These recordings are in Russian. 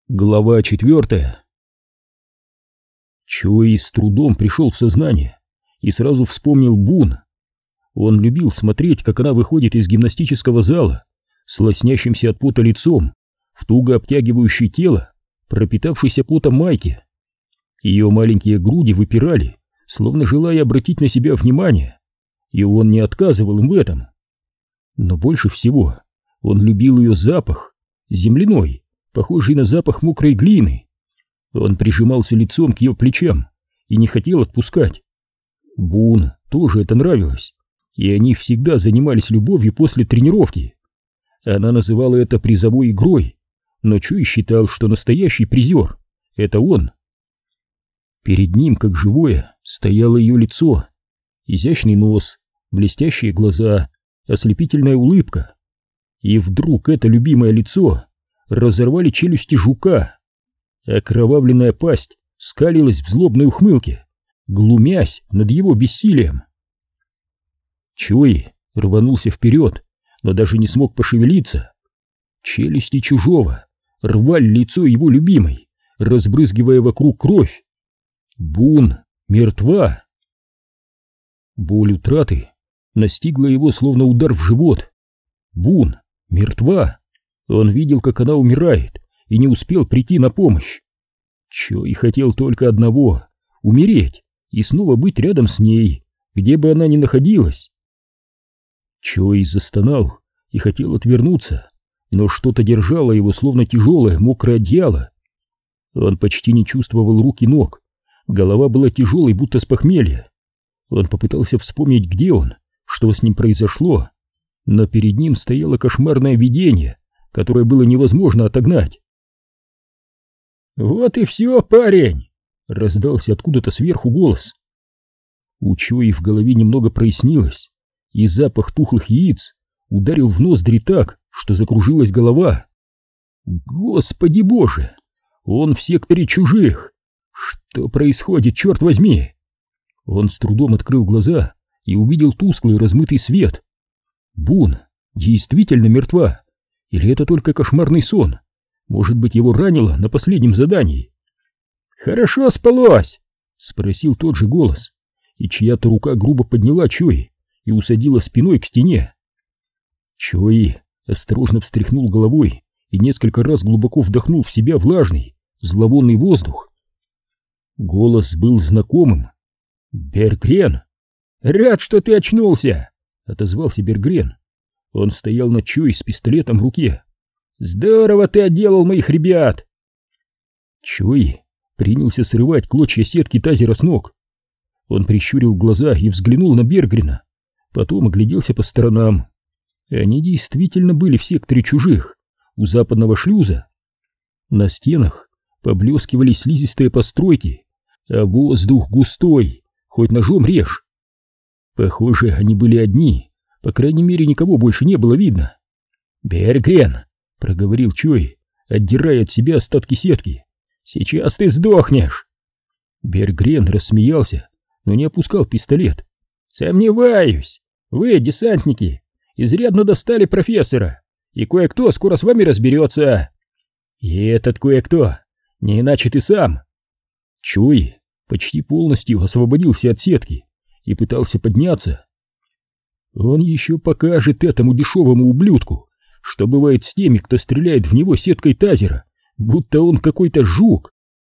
Глава 4. Чои с трудом пришел в сознание и сразу вспомнил Бун. Он любил смотреть, как она выходит из гимнастического зала с лоснящимся от пота лицом, в туго обтягивающее тело, пропитавшейся потом майке. Ее маленькие груди выпирали, словно желая обратить на себя внимание, и он не отказывал им в этом. Но больше всего он любил ее запах, земляной, похожий на запах мокрой глины. Он прижимался лицом к ее плечам и не хотел отпускать. Бун тоже это нравилось, и они всегда занимались любовью после тренировки. Она называла это призовой игрой, но Чуй считал, что настоящий призер — это он. Перед ним, как живое, стояло ее лицо, изящный нос, блестящие глаза, ослепительная улыбка. И вдруг это любимое лицо разорвали челюсти жука. Окровавленная пасть скалилась в злобной ухмылке, глумясь над его бессилием. Чуй рванулся вперед, но даже не смог пошевелиться. Челюсти чужого рвали лицо его любимой, разбрызгивая вокруг кровь. Бун мертва. Боль утраты настигла его словно удар в живот. Бун мертва. Он видел, как она умирает, и не успел прийти на помощь. Чой хотел только одного — умереть и снова быть рядом с ней, где бы она ни находилась. Чой застонал и хотел отвернуться, но что-то держало его, словно тяжелое мокрое одеяло. Он почти не чувствовал рук и ног, голова была тяжелой, будто с похмелья. Он попытался вспомнить, где он, что с ним произошло, но перед ним стояло кошмарное видение, которое было невозможно отогнать. «Вот и все, парень!» — раздался откуда-то сверху голос. У Чои в голове немного прояснилось, и запах тухлых яиц ударил в ноздри так, что закружилась голова. «Господи боже! Он в секторе чужих! Что происходит, черт возьми?» Он с трудом открыл глаза и увидел тусклый размытый свет. Бун действительно мертва. Или это только кошмарный сон? Может быть, его ранило на последнем задании? «Хорошо спалось?» — спросил тот же голос, и чья-то рука грубо подняла Чои и усадила спиной к стене. Чои осторожно встряхнул головой и несколько раз глубоко вдохнул в себя влажный, зловонный воздух. Голос был знакомым. «Бергрен!» «Рад, что ты очнулся!» — отозвался Бергрен. Он стоял над Чой с пистолетом в руке. «Здорово ты отделал моих ребят!» Чой принялся срывать клочья сетки тазера с ног. Он прищурил глаза и взглянул на Бергрена, потом огляделся по сторонам. Они действительно были в секторе чужих, у западного шлюза. На стенах поблескивали слизистые постройки, а воздух густой, хоть ножом режь. Похоже, они были одни. По крайней мере, никого больше не было видно. «Бергрен!» — проговорил Чой, отдирая от себя остатки сетки. «Сейчас ты сдохнешь!» Бергрен рассмеялся, но не опускал пистолет. «Сомневаюсь! Вы, десантники, изрядно достали профессора, и кое-кто скоро с вами разберется!» «И этот кое-кто, не иначе ты сам!» Чой почти полностью освободился от сетки и пытался подняться. Он еще покажет этому дешевому ублюдку, что бывает с теми, кто стреляет в него сеткой тазера, будто он какой-то жук.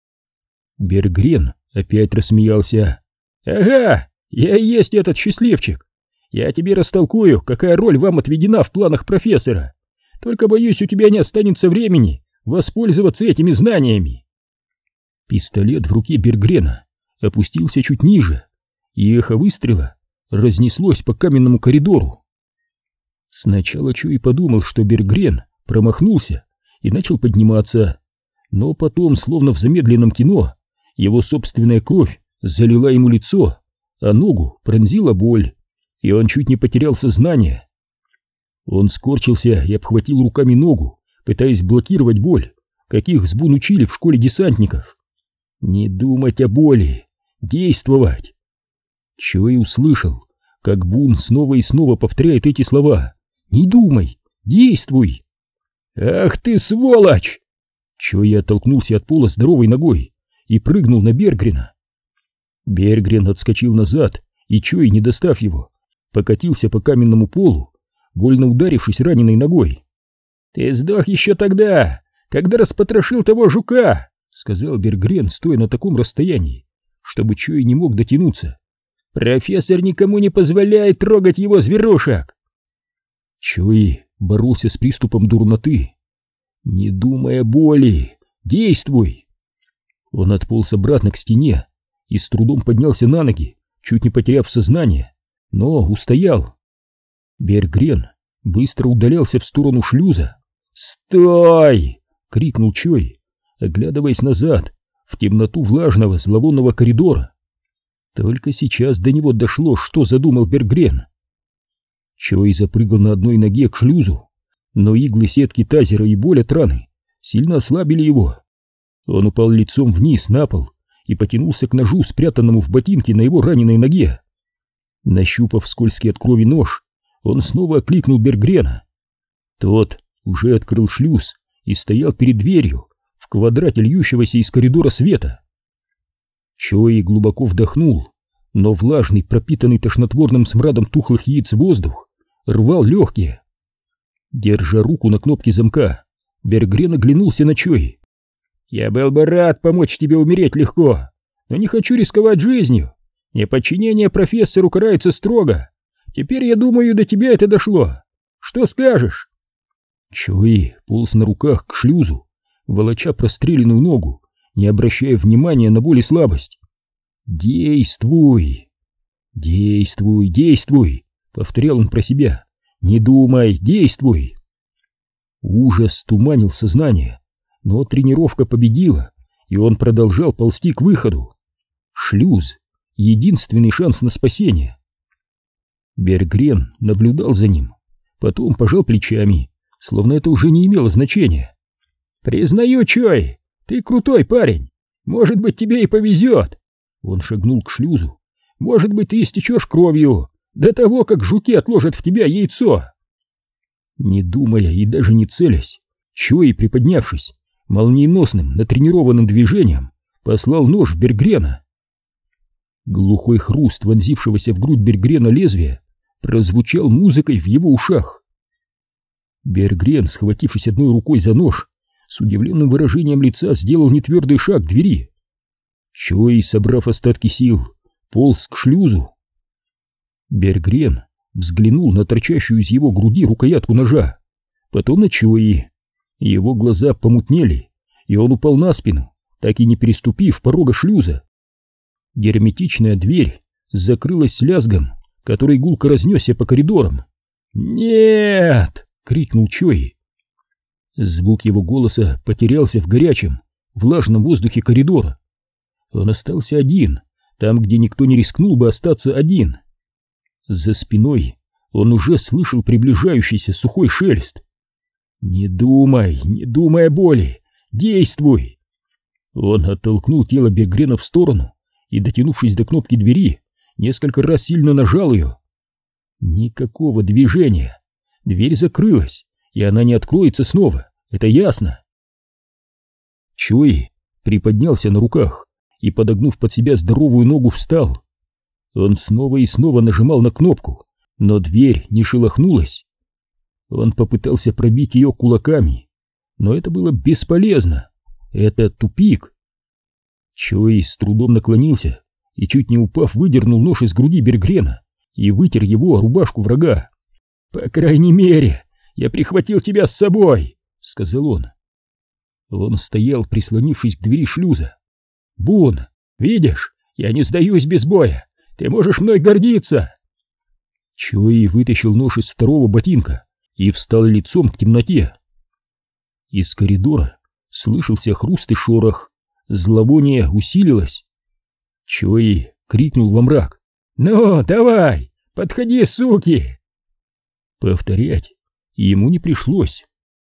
Бергрен опять рассмеялся. «Ага, я и есть этот счастливчик. Я тебе растолкую, какая роль вам отведена в планах профессора. Только, боюсь, у тебя не останется времени воспользоваться этими знаниями». Пистолет в руке Бергрена опустился чуть ниже, и эхо выстрела разнеслось по каменному коридору. Сначала Чуй подумал, что Бергрен промахнулся и начал подниматься, но потом, словно в замедленном кино, его собственная кровь залила ему лицо, а ногу пронзила боль, и он чуть не потерял сознание. Он скорчился и обхватил руками ногу, пытаясь блокировать боль, каких Сбун учили в школе десантников. Не думать о боли, действовать. Чой услышал, как Бун снова и снова повторяет эти слова. «Не думай, действуй!» «Ах ты сволочь!» Чои оттолкнулся от пола здоровой ногой и прыгнул на Бергрена. Бергрен отскочил назад, и Чои, не достав его, покатился по каменному полу, больно ударившись раненой ногой. «Ты сдох еще тогда, когда распотрошил того жука!» — сказал Бергрен, стоя на таком расстоянии, чтобы Чои не мог дотянуться. «Профессор никому не позволяет трогать его зверушек!» Чои боролся с приступом дурноты. «Не думай о боли! Действуй!» Он отполз обратно к стене и с трудом поднялся на ноги, чуть не потеряв сознание, но устоял. Бергрен быстро удалялся в сторону шлюза. «Стой!» — крикнул Чои, оглядываясь назад в темноту влажного зловонного коридора. Только сейчас до него дошло, что задумал Бергрен. Чои запрыгал на одной ноге к шлюзу, но иглы сетки тазера и боль от раны сильно ослабили его. Он упал лицом вниз на пол и потянулся к ножу, спрятанному в ботинке на его раненой ноге. Нащупав скользкий от крови нож, он снова окликнул Бергрена. Тот уже открыл шлюз и стоял перед дверью в квадрате льющегося из коридора света. Чои глубоко вдохнул, но влажный, пропитанный тошнотворным смрадом тухлых яиц воздух рвал легкие. Держа руку на кнопке замка, Бергрен оглянулся на Чои. «Я был бы рад помочь тебе умереть легко, но не хочу рисковать жизнью. Неподчинение профессору карается строго. Теперь, я думаю, до тебя это дошло. Что скажешь?» Чои полз на руках к шлюзу, волоча простреленную ногу, не обращая внимания на боль и слабость. «Действуй! Действуй, действуй!» — повторял он про себя. «Не думай, действуй!» Ужас туманил сознание, но тренировка победила, и он продолжал ползти к выходу. Шлюз — единственный шанс на спасение. Бергрен наблюдал за ним, потом пожал плечами, словно это уже не имело значения. «Признаю, Чои, ты крутой парень. Может быть, тебе и повезет». Он шагнул к шлюзу. «Может быть, ты истечешь кровью до того, как жуки отложат в тебя яйцо». Не думая и даже не целясь, Чои, приподнявшись, молниеносным, натренированным движением послал нож в Бергрена. Глухой хруст вонзившегося в грудь Бергрена лезвия прозвучал музыкой в его ушах. Бергрен, схватившись одной рукой за нож, с удивленным выражением лица сделал нетвердый шаг к двери. Чои, собрав остатки сил, полз к шлюзу. Бергрен взглянул на торчащую из его груди рукоятку ножа, потом на Чои. Его глаза помутнели, и он упал на спину, так и не переступив порога шлюза. Герметичная дверь закрылась с лязгом, который гулко разнесся по коридорам. «Нет!» — крикнул Чои. Звук его голоса потерялся в горячем, влажном воздухе коридора. Он остался один, там, где никто не рискнул бы остаться один. За спиной он уже слышал приближающийся сухой шелест. «Не думай, не думай о боли! Действуй!» Он оттолкнул тело Бергрена в сторону и, дотянувшись до кнопки двери, несколько раз сильно нажал ее. Никакого движения. Дверь закрылась, и она не откроется снова, это ясно. Чои приподнялся на руках и, подогнув под себя здоровую ногу, встал. Он снова и снова нажимал на кнопку, но дверь не шелохнулась. Он попытался пробить ее кулаками, но это было бесполезно. Это тупик. Чои с трудом наклонился и, чуть не упав, выдернул нож из груди Бергрена и вытер его о рубашку врага. «По крайней мере, я прихватил тебя с собой», — сказал он. Он стоял, прислонившись к двери шлюза. «Бун, видишь, я не сдаюсь без боя. Ты можешь мной гордиться!» Чои вытащил нож из второго ботинка и встал лицом к темноте. Из коридора слышался хруст и шорох, зловоние усилилось. Чои крикнул во мрак: «Ну, давай, подходи, суки!» Повторять ему не пришлось.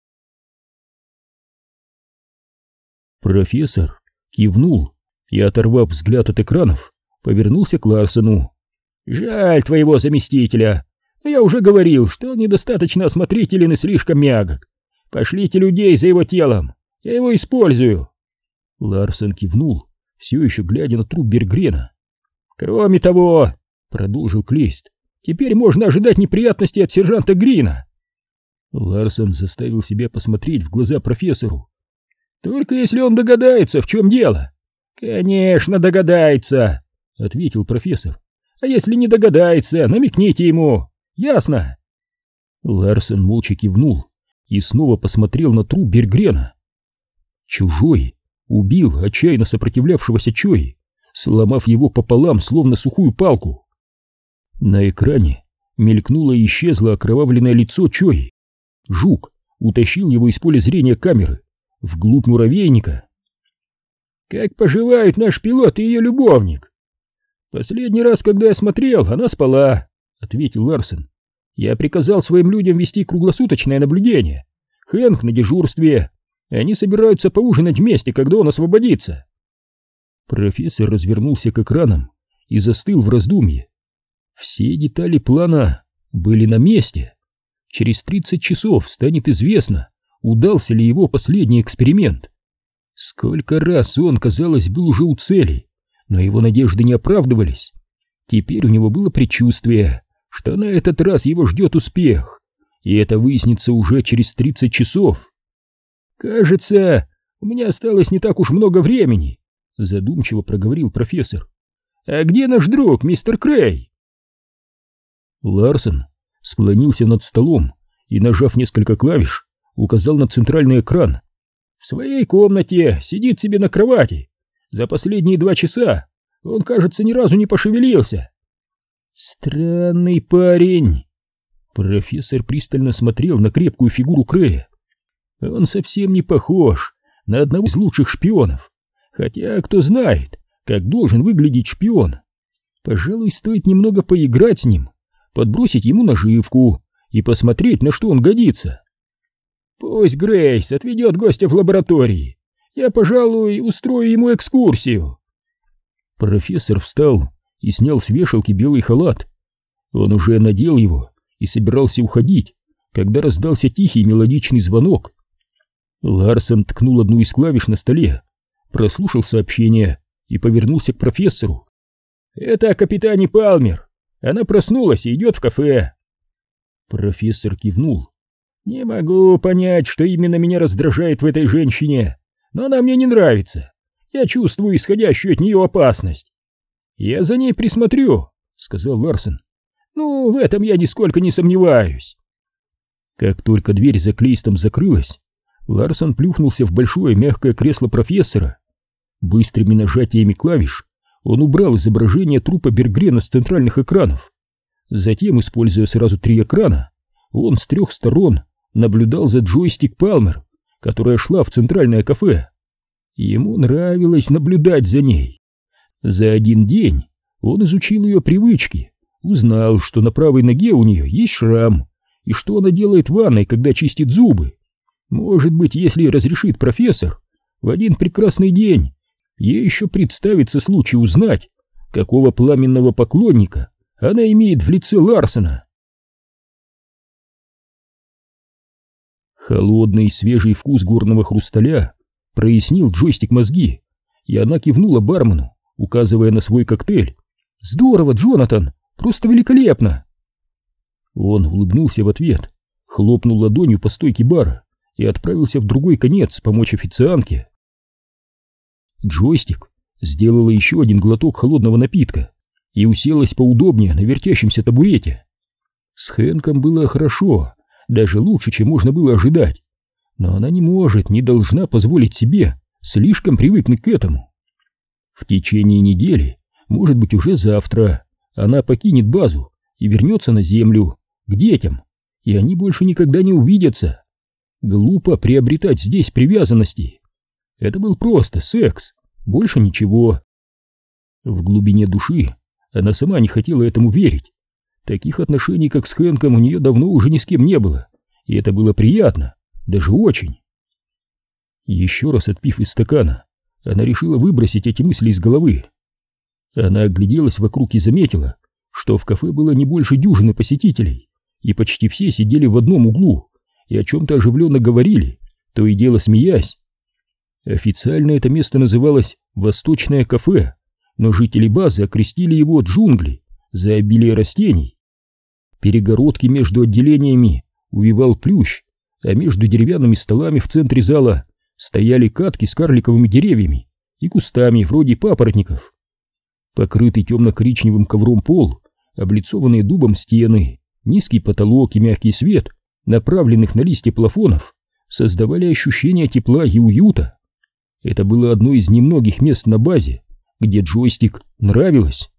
Профессор кивнул и, оторвав взгляд от экранов, повернулся к Ларсену. «Жаль твоего заместителя, но я уже говорил, что он недостаточно осмотрителен и слишком мягок. Пошлите людей за его телом, Я его использую. Ларсен кивнул, все еще глядя на труп Бергрена. Кроме того, продолжил Клейст, теперь можно ожидать неприятностей от сержанта Грина. Ларсен заставил себя посмотреть в глаза профессору. Только если он догадается, в чем дело. Конечно, догадается, ответил профессор. А если не догадается, намекните ему. Ясно? Ларсен молча кивнул и снова посмотрел на труп Бергрена. Чужой убил отчаянно сопротивлявшегося Чои, сломав его пополам, словно сухую палку. На экране мелькнуло и исчезло окровавленное лицо Чои. Жук утащил его из поля зрения камеры вглубь муравейника. «Как поживает наш пилот и ее любовник?» «Последний раз, когда я смотрел, она спала», — ответил Ларсен. «Я приказал своим людям вести круглосуточное наблюдение. Хэнк на дежурстве. Они собираются поужинать вместе, когда он освободится». Профессор развернулся к экранам и застыл в раздумье. Все детали плана были на месте. Через 30 часов станет известно, удался ли его последний эксперимент. Сколько раз он, казалось, был уже у цели, но его надежды не оправдывались. Теперь у него было предчувствие, что на этот раз его ждет успех, и это выяснится уже через 30 часов. «Кажется, у меня осталось не так уж много времени», — задумчиво проговорил профессор. «А где наш друг, мистер Крей?» Ларсен склонился над столом и, нажав несколько клавиш, указал на центральный экран. «В своей комнате, сидит себе на кровати. За последние 2 часа он, кажется, ни разу не пошевелился». «Странный парень». Профессор пристально смотрел на крепкую фигуру Крея. Он совсем не похож на одного из лучших шпионов. Хотя, кто знает, как должен выглядеть шпион. Пожалуй, стоит немного поиграть с ним, подбросить ему наживку и посмотреть, на что он годится. «Пусть Грейс отведет гостя в лаборатории. Я, пожалуй, устрою ему экскурсию». Профессор встал и снял с вешалки белый халат. Он уже надел его и собирался уходить, когда раздался тихий мелодичный звонок. Ларсен ткнул одну из клавиш на столе, прослушал сообщение и повернулся к профессору. «Это капитане Палмер. Она проснулась и идет в кафе». Профессор кивнул. «Не могу понять, что именно меня раздражает в этой женщине, но она мне не нравится. Я чувствую исходящую от нее опасность». «Я за ней присмотрю», — сказал Ларсен. «Ну, в этом я нисколько не сомневаюсь». Как только дверь за Клейстом закрылась, Ларсен плюхнулся в большое мягкое кресло профессора. Быстрыми нажатиями клавиш он убрал изображение трупа Бергрена с центральных экранов. Затем, используя сразу 3 экрана, он с 3 сторон наблюдал за джойстик Палмер, которая шла в центральное кафе. Ему нравилось наблюдать за ней. За один день он изучил ее привычки, узнал, что на правой ноге у нее есть шрам, и что она делает в ванной, когда чистит зубы. Может быть, если разрешит профессор, в один прекрасный день ей еще представится случай узнать, какого пламенного поклонника она имеет в лице Ларсена. Холодный и свежий вкус горного хрусталя прояснил джойстик мозги, и она кивнула бармену, указывая на свой коктейль. «Здорово, Джонатан! Просто великолепно!» Он улыбнулся в ответ, хлопнул ладонью по стойке бара и отправился в другой конец помочь официантке. Джойстик сделала еще один глоток холодного напитка и уселась поудобнее на вертящемся табурете. С Хэнком было хорошо, даже лучше, чем можно было ожидать, но она не может, не должна позволить себе слишком привыкнуть к этому. В течение недели, может быть уже завтра, она покинет базу и вернется на Землю, к детям, и они больше никогда не увидятся. Глупо приобретать здесь привязанности. Это был просто секс, больше ничего. В глубине души она сама не хотела этому верить. Таких отношений, как с Хэнком, у нее давно уже ни с кем не было, и это было приятно, даже очень. Еще раз отпив из стакана, она решила выбросить эти мысли из головы. Она огляделась вокруг и заметила, что в кафе было не больше дюжины посетителей, и почти все сидели в одном углу и о чем-то оживленно говорили, то и дело смеясь. Официально это место называлось «Восточное кафе», но жители базы окрестили его «Джунгли» за обилие растений. Перегородки между отделениями увивал плющ, а между деревянными столами в центре зала стояли катки с карликовыми деревьями и кустами вроде папоротников. Покрытый темно-коричневым ковром пол, облицованные дубом стены, низкий потолок и мягкий свет, направленных на листья плафонов, создавали ощущение тепла и уюта. Это было одно из немногих мест на базе, где Джойстик нравилось.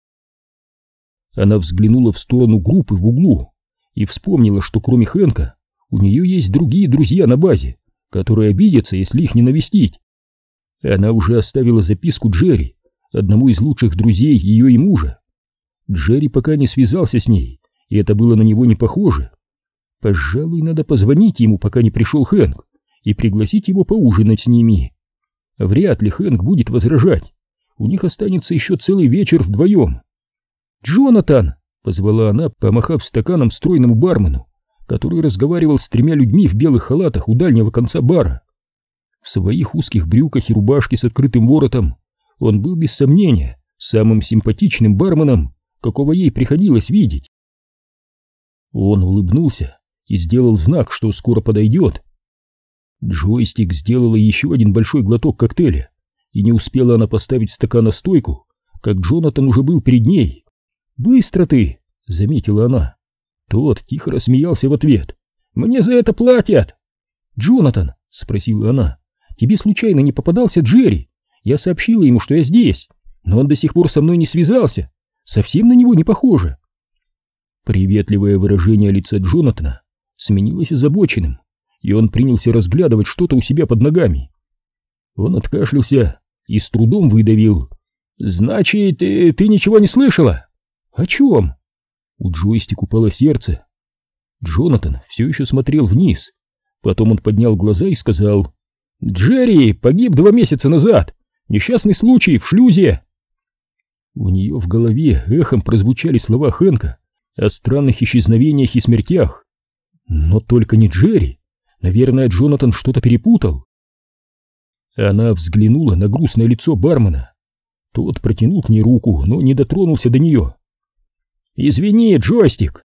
Она взглянула в сторону группы в углу и вспомнила, что кроме Хэнка у нее есть другие друзья на базе, которые обидятся, если их не навестить. Она уже оставила записку Джерри, одному из лучших друзей ее и мужа. Джерри пока не связался с ней, и это было на него не похоже. Пожалуй, надо позвонить ему, пока не пришел Хэнк, и пригласить его поужинать с ними. Вряд ли Хэнк будет возражать. У них останется еще целый вечер вдвоем. «Джонатан!» — позвала она, помахав стаканом стройному бармену, который разговаривал с 3 людьми в белых халатах у дальнего конца бара. В своих узких брюках и рубашке с открытым воротом он был без сомнения самым симпатичным барменом, какого ей приходилось видеть. Он улыбнулся и сделал знак, что скоро подойдет. Джойстик сделала еще один большой глоток коктейля, и не успела она поставить стакан на стойку, как Джонатан уже был перед ней. «Быстро ты!» — заметила она. Тот тихо рассмеялся в ответ. «Мне за это платят!» «Джонатан!» — спросила она. «Тебе случайно не попадался Джерри? Я сообщила ему, что я здесь, но он до сих пор со мной не связался. Совсем на него не похоже». Приветливое выражение лица Джонатана сменилось озабоченным, и он принялся разглядывать что-то у себя под ногами. Он откашлялся и с трудом выдавил: «Значит, ты ничего не слышала?» «О чем?» У Джойстик упало сердце. Джонатан все еще смотрел вниз. Потом он поднял глаза и сказал: «Джерри погиб 2 месяца назад. Несчастный случай в шлюзе». У нее в голове эхом прозвучали слова Хэнка о странных исчезновениях и смертях. Но только не Джерри. Наверное, Джонатан что-то перепутал. Она взглянула на грустное лицо бармена. Тот протянул к ней руку, но не дотронулся до нее. «Извини, Джойстик»,